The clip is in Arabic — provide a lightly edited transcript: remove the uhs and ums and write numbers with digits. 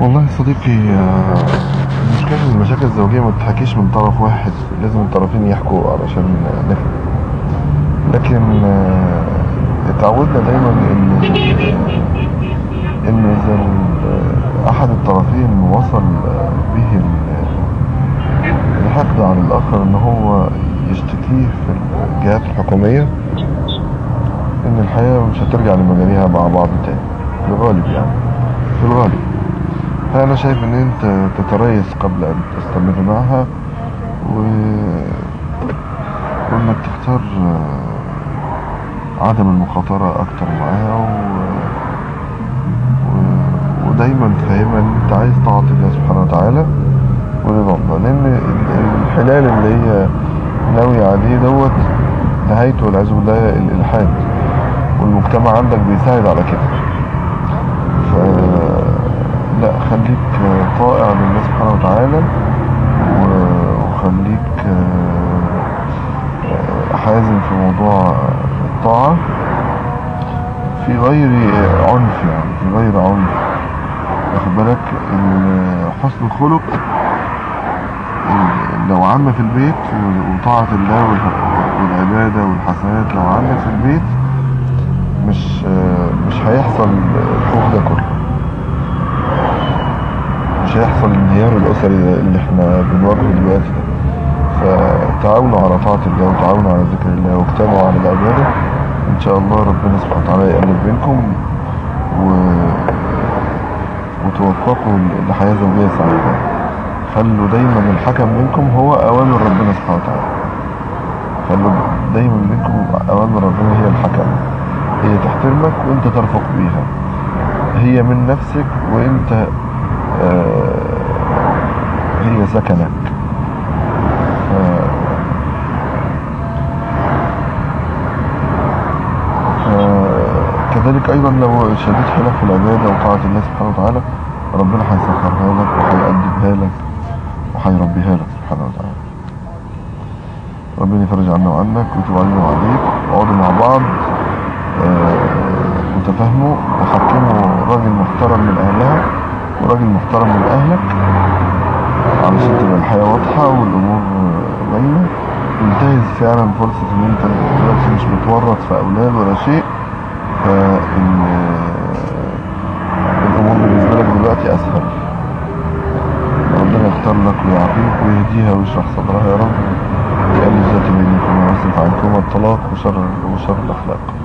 والله يا صديقي، المشكلة إن المشاكل الزوجية ما بتحكيش من طرف واحد، لازم الطرفين يحكوا علشان نفهم. لكن اتعودنا دايما إن إذا أحد الطرفين وصل به الحقد على الآخر إن هو يشتكيه في الجهات الحكومية، إن الحياة مش هترجع لمجاريها مع بعض تاني في الغالب، يعني في الغالب. فأنا شايف إن أنت تتريث قبل أن تستمر معها، وإنك تختار عدم المخاطرة أكتر معاها، ودايما تفهمها إن أنت عايز تعطي الله سبحانه وتعالى ورضا الله، لأن الحلال اللي هي ناوية عليه دوت نهايته والعياذ بالله الإلحاد، والمجتمع عندك بيساعد على كده. لا، خليك طائع لله سبحانه وتعالى، وخليك حازم في موضوع الطاعة في غير عنف، يعني في غير عنف. واخد بالك؟ حسن الخلق لو عم في البيت، وطاعة الله والعبادة والحسنات لو عمت في البيت، مش هيحصل الخوف ده كله، مش هيحصل الانهيار الأسري اللي احنا بنواجهه دلوقتي ده. فتعاونوا على طاعة الله، وتعاونوا على ذكر الله، واجتمعوا على العبادة. ان شاء الله ربنا سبحانه وتعالى يقلب بينكم وتوفقوا لحياة زوجية سعيدة. خلوا دايما الحكم منكم هو أوامر ربنا سبحانه وتعالى. خلوا دايما منكم أوامر ربنا هي الحكم، هي تحترمك وانت ترفق بيها، هي من نفسك وانت هي سكنك. كذلك أيضا لو شديد حيلك في العبادة وطاعة الله سبحانه وتعالى، ربنا هيسخرها لك وهيأدبها لك وهيربيها لك سبحانه وتعالى. ربنا يفرج عنا وعنك ويتوب علينا وعليك. اقعدوا مع بعض وتفاهموا وحكموا راجل محترم من أهلها وراجل محترم من أهلك، علشان تبقى الحياة واضحة والأمور باينة، وانتهز فعلا فرصة ان انت دلوقتي مش متورط في أولاد ولا شيء، الأمور بالنسبة لك دلوقتي أسهل. ربنا يختار لك ويعافيك ويهديها ويشرح صدرها يا رب، ويقلل ذات بينكم ويصرف عنكم الطلاق وشر الأخلاق.